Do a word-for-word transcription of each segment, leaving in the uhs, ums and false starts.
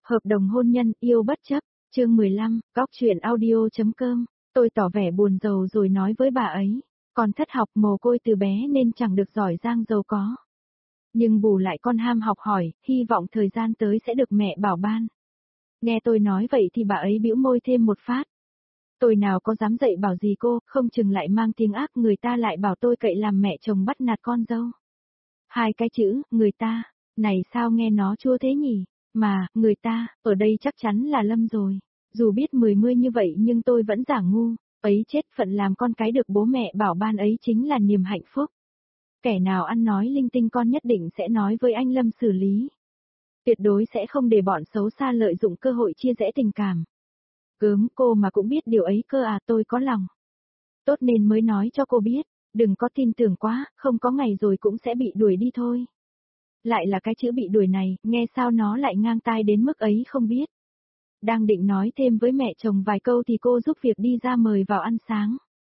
Hợp đồng hôn nhân, yêu bất chấp, chương mười lăm, góc chuyện audio.com, tôi tỏ vẻ buồn rầu rồi nói với bà ấy, con thất học mồ côi từ bé nên chẳng được giỏi giang giàu có. Nhưng bù lại con ham học hỏi, hy vọng thời gian tới sẽ được mẹ bảo ban. Nghe tôi nói vậy thì bà ấy bĩu môi thêm một phát. Tôi nào có dám dạy bảo gì cô, không chừng lại mang tiếng ác, người ta lại bảo tôi cậy làm mẹ chồng bắt nạt con dâu. Hai cái chữ, người ta, này sao nghe nó chua thế nhỉ? Mà, người ta, ở đây chắc chắn là Lâm rồi. Dù biết mười mươi như vậy nhưng tôi vẫn giả ngu, ấy chết phận làm con cái được bố mẹ bảo ban ấy chính là niềm hạnh phúc. Kẻ nào ăn nói linh tinh con nhất định sẽ nói với anh Lâm xử lý. Tuyệt đối sẽ không để bọn xấu xa lợi dụng cơ hội chia rẽ tình cảm. Gớm, cô mà cũng biết điều ấy cơ à, tôi có lòng. Tốt nên mới nói cho cô biết, đừng có tin tưởng quá, không có ngày rồi cũng sẽ bị đuổi đi thôi. Lại là cái chữ bị đuổi này, nghe sao nó lại ngang tai đến mức ấy không biết. Đang định nói thêm với mẹ chồng vài câu thì cô giúp việc đi ra mời vào ăn sáng.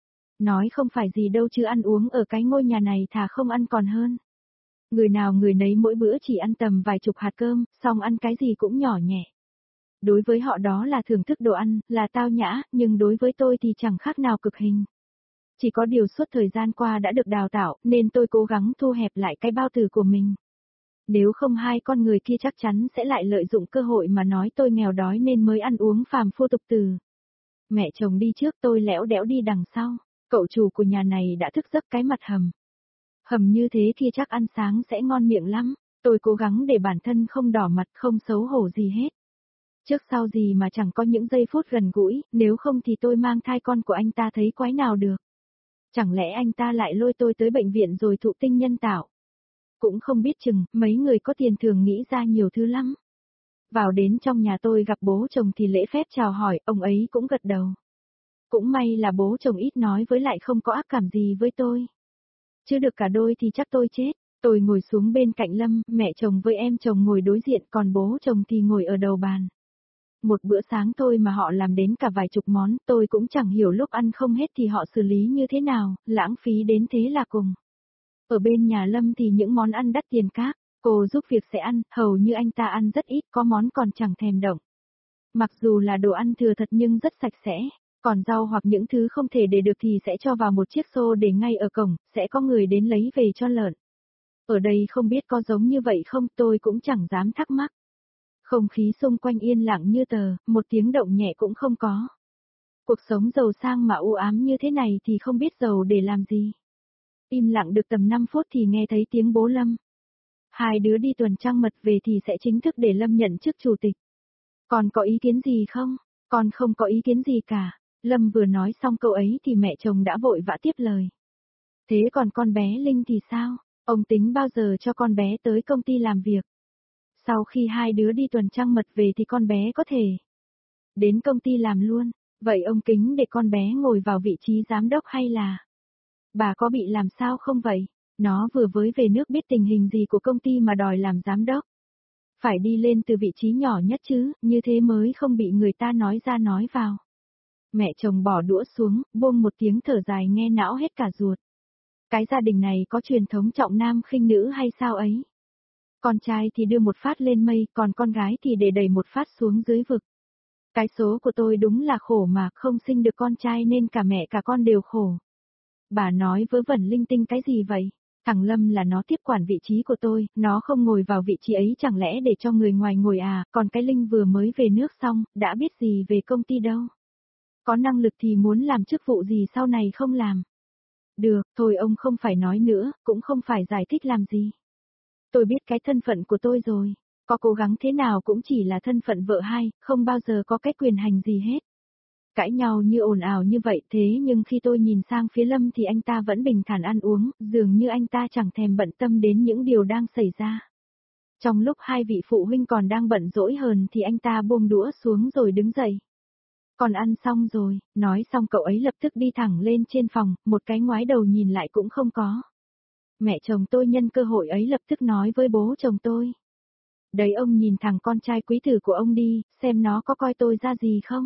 Nói không phải gì đâu chứ ăn uống ở cái ngôi nhà này thà không ăn còn hơn. Người nào người nấy mỗi bữa chỉ ăn tầm vài chục hạt cơm, xong ăn cái gì cũng nhỏ nhẹ. Đối với họ đó là thưởng thức đồ ăn, là tao nhã, nhưng đối với tôi thì chẳng khác nào cực hình. Chỉ có điều suốt thời gian qua đã được đào tạo, nên tôi cố gắng thu hẹp lại cái bao tử của mình. Nếu không hai con người kia chắc chắn sẽ lại lợi dụng cơ hội mà nói tôi nghèo đói nên mới ăn uống phàm phu tục từ. Mẹ chồng đi trước, tôi lẽo đẽo đi đằng sau. Cậu chủ của nhà này đã thức giấc cái mặt hầm. Hầm như thế kia chắc ăn sáng sẽ ngon miệng lắm. Tôi cố gắng để bản thân không đỏ mặt, không xấu hổ gì hết. Trước sau gì mà chẳng có những giây phút gần gũi, nếu không thì tôi mang thai con của anh ta thấy quái nào được. Chẳng lẽ anh ta lại lôi tôi tới bệnh viện rồi thụ tinh nhân tạo? Cũng không biết chừng, mấy người có tiền thường nghĩ ra nhiều thứ lắm. Vào đến trong nhà tôi gặp bố chồng thì lễ phép chào hỏi, ông ấy cũng gật đầu. Cũng may là bố chồng ít nói với lại không có ác cảm gì với tôi. Chứ được cả đôi thì chắc tôi chết. Tôi ngồi xuống bên cạnh Lâm, mẹ chồng với em chồng ngồi đối diện, còn bố chồng thì ngồi ở đầu bàn. Một bữa sáng thôi mà họ làm đến cả vài chục món, tôi cũng chẳng hiểu lúc ăn không hết thì họ xử lý như thế nào, lãng phí đến thế là cùng. Ở bên nhà Lâm thì những món ăn đắt tiền các, cô giúp việc sẽ ăn, hầu như anh ta ăn rất ít, có món còn chẳng thèm động. Mặc dù là đồ ăn thừa thật nhưng rất sạch sẽ, còn rau hoặc những thứ không thể để được thì sẽ cho vào một chiếc xô để ngay ở cổng, sẽ có người đến lấy về cho lợn. Ở đây không biết có giống như vậy không, tôi cũng chẳng dám thắc mắc. Không khí xung quanh yên lặng như tờ, một tiếng động nhẹ cũng không có. Cuộc sống giàu sang mà u ám như thế này thì không biết giàu để làm gì. Im lặng được tầm năm phút thì nghe thấy tiếng bố Lâm. Hai đứa đi tuần trăng mật về thì sẽ chính thức để Lâm nhận chức chủ tịch. Con có ý kiến gì không? Con không có ý kiến gì cả. Lâm vừa nói xong câu ấy thì mẹ chồng đã vội vã tiếp lời. Thế còn con bé Linh thì sao? Ông tính bao giờ cho con bé tới công ty làm việc? Sau khi hai đứa đi tuần trăng mật về thì con bé có thể đến công ty làm luôn. Vậy ông Kính để con bé ngồi vào vị trí giám đốc hay là... Bà có bị làm sao không vậy? Nó vừa mới về nước biết tình hình gì của công ty mà đòi làm giám đốc. Phải đi lên từ vị trí nhỏ nhất chứ, như thế mới không bị người ta nói ra nói vào. Mẹ chồng bỏ đũa xuống, buông một tiếng thở dài nghe não hết cả ruột. Cái gia đình này có truyền thống trọng nam khinh nữ hay sao ấy? Con trai thì đưa một phát lên mây, còn con gái thì để đẩy một phát xuống dưới vực. Cái số của tôi đúng là khổ mà, không sinh được con trai nên cả mẹ cả con đều khổ. Bà nói vớ vẩn linh tinh cái gì vậy? Thằng Lâm là nó tiếp quản vị trí của tôi, nó không ngồi vào vị trí ấy chẳng lẽ để cho người ngoài ngồi à, còn cái Linh vừa mới về nước xong, đã biết gì về công ty đâu. Có năng lực thì muốn làm chức vụ gì sau này không làm. Được, thôi ông không phải nói nữa, cũng không phải giải thích làm gì. Tôi biết cái thân phận của tôi rồi, có cố gắng thế nào cũng chỉ là thân phận vợ hai, không bao giờ có cái quyền hành gì hết. Cãi nhau như ồn ào như vậy thế nhưng khi tôi nhìn sang phía Lâm thì anh ta vẫn bình thản ăn uống, dường như anh ta chẳng thèm bận tâm đến những điều đang xảy ra. Trong lúc hai vị phụ huynh còn đang bận rỗi hờn thì anh ta buông đũa xuống rồi đứng dậy. Còn ăn xong rồi, nói xong cậu ấy lập tức đi thẳng lên trên phòng, một cái ngoái đầu nhìn lại cũng không có. Mẹ chồng tôi nhân cơ hội ấy lập tức nói với bố chồng tôi. Đấy ông nhìn thằng con trai quý tử của ông đi, xem nó có coi tôi ra gì không?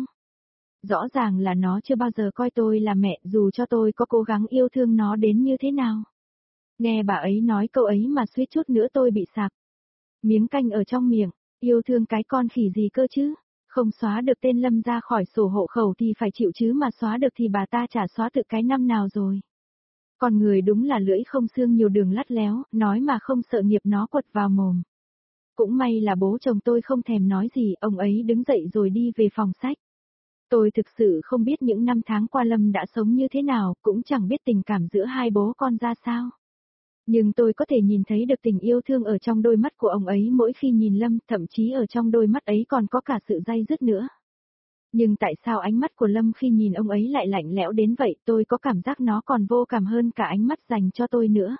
Rõ ràng là nó chưa bao giờ coi tôi là mẹ dù cho tôi có cố gắng yêu thương nó đến như thế nào. Nghe bà ấy nói câu ấy mà suýt chút nữa tôi bị sặc. Miếng canh ở trong miệng, Yêu thương cái con khỉ gì cơ chứ? Không xóa được tên Lâm ra khỏi sổ hộ khẩu thì phải chịu chứ mà xóa được thì bà ta chả xóa tự cái năm nào rồi. Con người đúng là lưỡi không xương nhiều đường lắt léo, nói mà không sợ nghiệp nó quật vào mồm. Cũng may là bố chồng tôi không thèm nói gì, ông ấy đứng dậy rồi đi về phòng sách. Tôi thực sự không biết những năm tháng qua Lâm đã sống như thế nào, cũng chẳng biết tình cảm giữa hai bố con ra sao. Nhưng tôi có thể nhìn thấy được tình yêu thương ở trong đôi mắt của ông ấy mỗi khi nhìn Lâm, thậm chí ở trong đôi mắt ấy còn có cả sự day dứt nữa. Nhưng tại sao ánh mắt của Lâm khi nhìn ông ấy lại lạnh lẽo đến vậy, tôi có cảm giác nó còn vô cảm hơn cả ánh mắt dành cho tôi nữa.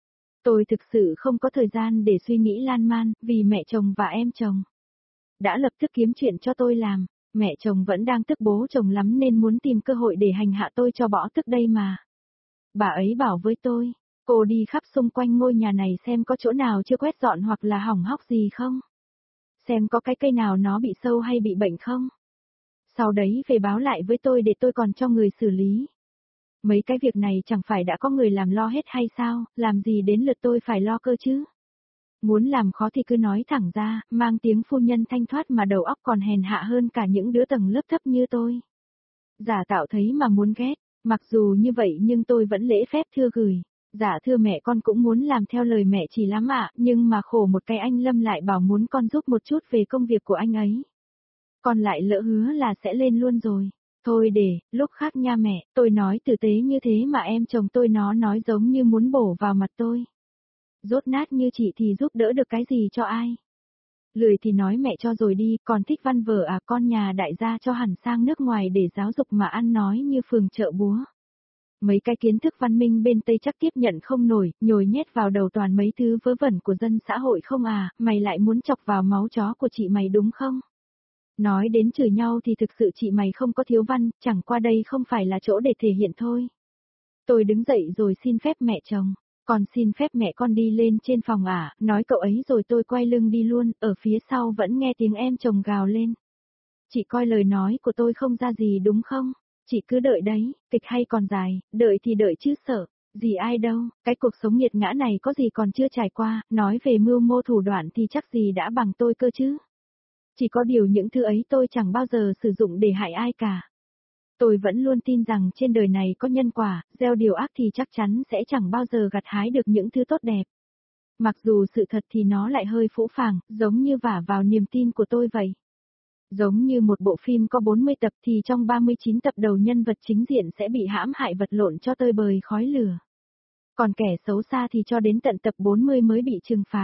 Tôi thực sự không có thời gian để suy nghĩ lan man, vì mẹ chồng và em chồng đã lập tức kiếm chuyện cho tôi làm. Mẹ chồng vẫn đang tức bố chồng lắm nên muốn tìm cơ hội để hành hạ tôi cho bỏ tức đây mà. Bà ấy bảo với tôi, cô đi khắp xung quanh ngôi nhà này xem có chỗ nào chưa quét dọn hoặc là hỏng hóc gì không. Xem có cái cây nào nó bị sâu hay bị bệnh không. Sau đấy về báo lại với tôi để tôi còn cho người xử lý. Mấy cái việc này chẳng phải đã có người làm lo hết hay sao, làm gì đến lượt tôi phải lo cơ chứ. Muốn làm khó thì cứ nói thẳng ra, mang tiếng phu nhân thanh thoát mà đầu óc còn hèn hạ hơn cả những đứa tầng lớp thấp như tôi. Giả tạo thấy mà muốn ghét, mặc dù như vậy nhưng tôi vẫn lễ phép thưa gửi. Dạ thưa mẹ, con cũng muốn làm theo lời mẹ chỉ lắm ạ, nhưng mà khổ một cái anh Lâm lại bảo muốn con giúp một chút về công việc của anh ấy. Con lại lỡ hứa là sẽ lên luôn rồi. Thôi để, lúc khác nha mẹ, tôi nói tử tế như thế mà em chồng tôi nó nói giống như muốn bổ vào mặt tôi. Rốt nát như chị thì giúp đỡ được cái gì cho ai. Lười thì nói mẹ cho rồi đi, còn thích văn vở à, con nhà đại gia cho hẳn sang nước ngoài để giáo dục mà ăn nói như phường chợ búa. Mấy cái kiến thức văn minh bên Tây chắc tiếp nhận không nổi, nhồi nhét vào đầu toàn mấy thứ vớ vẩn của dân xã hội không à, mày lại muốn chọc vào máu chó của chị mày đúng không? Nói đến chửi nhau thì thực sự chị mày không có thiếu văn, chẳng qua đây không phải là chỗ để thể hiện thôi. Tôi đứng dậy rồi xin phép mẹ chồng. Con xin phép mẹ con đi lên trên phòng à, nói cậu ấy rồi tôi quay lưng đi luôn, ở phía sau vẫn nghe tiếng em chồng gào lên. Chị coi lời nói của tôi không ra gì đúng không? Chị cứ đợi đấy, kịch hay còn dài, đợi thì đợi chứ sợ, gì ai đâu, cái cuộc sống nghiệt ngã này có gì còn chưa trải qua, nói về mưu mô thủ đoạn thì chắc gì đã bằng tôi cơ chứ. Chỉ có điều những thứ ấy tôi chẳng bao giờ sử dụng để hại ai cả. Tôi vẫn luôn tin rằng trên đời này có nhân quả, gieo điều ác thì chắc chắn sẽ chẳng bao giờ gặt hái được những thứ tốt đẹp. Mặc dù sự thật thì nó lại hơi phũ phàng, giống như vả vào niềm tin của tôi vậy. Giống như một bộ phim có bốn mươi tập thì trong ba mươi chín tập đầu nhân vật chính diện sẽ bị hãm hại vật lộn cho tơi bời khói lửa. Còn kẻ xấu xa thì cho đến tận tập bốn mươi mới bị trừng phạt.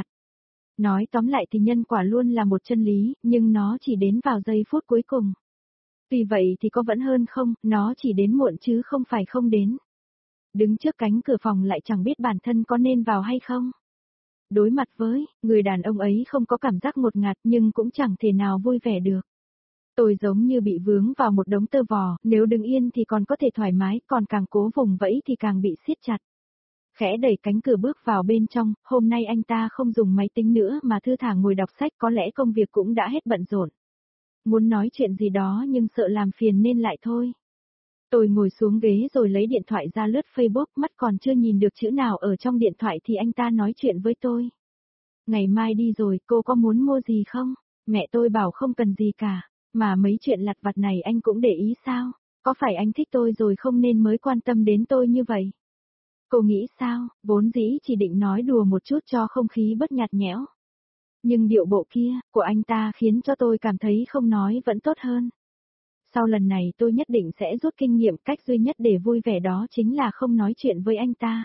Nói tóm lại thì nhân quả luôn là một chân lý, nhưng nó chỉ đến vào giây phút cuối cùng. Vì vậy thì có vẫn hơn không, nó chỉ đến muộn chứ không phải không đến. Đứng trước cánh cửa phòng lại chẳng biết bản thân có nên vào hay không. Đối mặt với, người đàn ông ấy không có cảm giác ngột ngạt nhưng cũng chẳng thể nào vui vẻ được. Tôi giống như bị vướng vào một đống tơ vò, nếu đứng yên thì còn có thể thoải mái, còn càng cố vùng vẫy thì càng bị siết chặt. Khẽ đẩy cánh cửa bước vào bên trong, hôm nay anh ta không dùng máy tính nữa mà thư thả ngồi đọc sách, có lẽ công việc cũng đã hết bận rộn. Muốn nói chuyện gì đó nhưng sợ làm phiền nên lại thôi. Tôi ngồi xuống ghế rồi lấy điện thoại ra lướt Facebook, mắt còn chưa nhìn được chữ nào ở trong điện thoại thì anh ta nói chuyện với tôi. Ngày mai đi rồi, cô có muốn mua gì không? Mẹ tôi bảo không cần gì cả, mà mấy chuyện lặt vặt này anh cũng để ý sao? Có phải anh thích tôi rồi không nên mới quan tâm đến tôi như vậy? Cô nghĩ sao? Vốn dĩ chỉ định nói đùa một chút cho không khí bớt nhạt nhẽo. Nhưng điệu bộ kia, của anh ta khiến cho tôi cảm thấy không nói vẫn tốt hơn. Sau lần này tôi nhất định sẽ rút kinh nghiệm, cách duy nhất để vui vẻ đó chính là không nói chuyện với anh ta.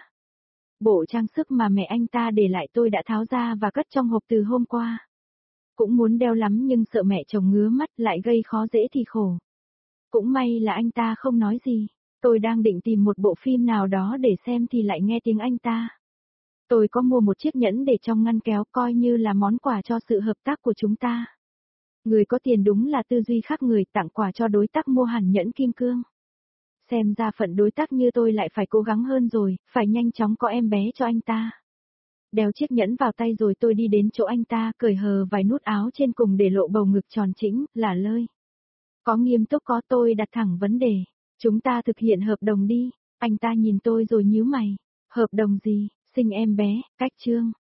Bộ trang sức mà mẹ anh ta để lại tôi đã tháo ra và cất trong hộp từ hôm qua. Cũng muốn đeo lắm nhưng sợ mẹ chồng ngứa mắt lại gây khó dễ thì khổ. Cũng may là anh ta không nói gì. Tôi đang định tìm một bộ phim nào đó để xem thì lại nghe tiếng anh ta. Tôi có mua một chiếc nhẫn để trong ngăn kéo coi như là món quà cho sự hợp tác của chúng ta. Người có tiền đúng là tư duy khác người, tặng quà cho đối tác mua hẳn nhẫn kim cương. Xem ra phận đối tác như tôi lại phải cố gắng hơn rồi, phải nhanh chóng có em bé cho anh ta. Đeo chiếc nhẫn vào tay rồi tôi đi đến chỗ anh ta, cởi hờ vài nút áo trên cùng để lộ bầu ngực tròn trĩnh, là lơi. Có nghiêm túc có, tôi đặt thẳng vấn đề. Chúng ta thực hiện hợp đồng đi. Anh ta nhìn tôi rồi nhíu mày. Hợp đồng gì? Sinh em bé, cách chương.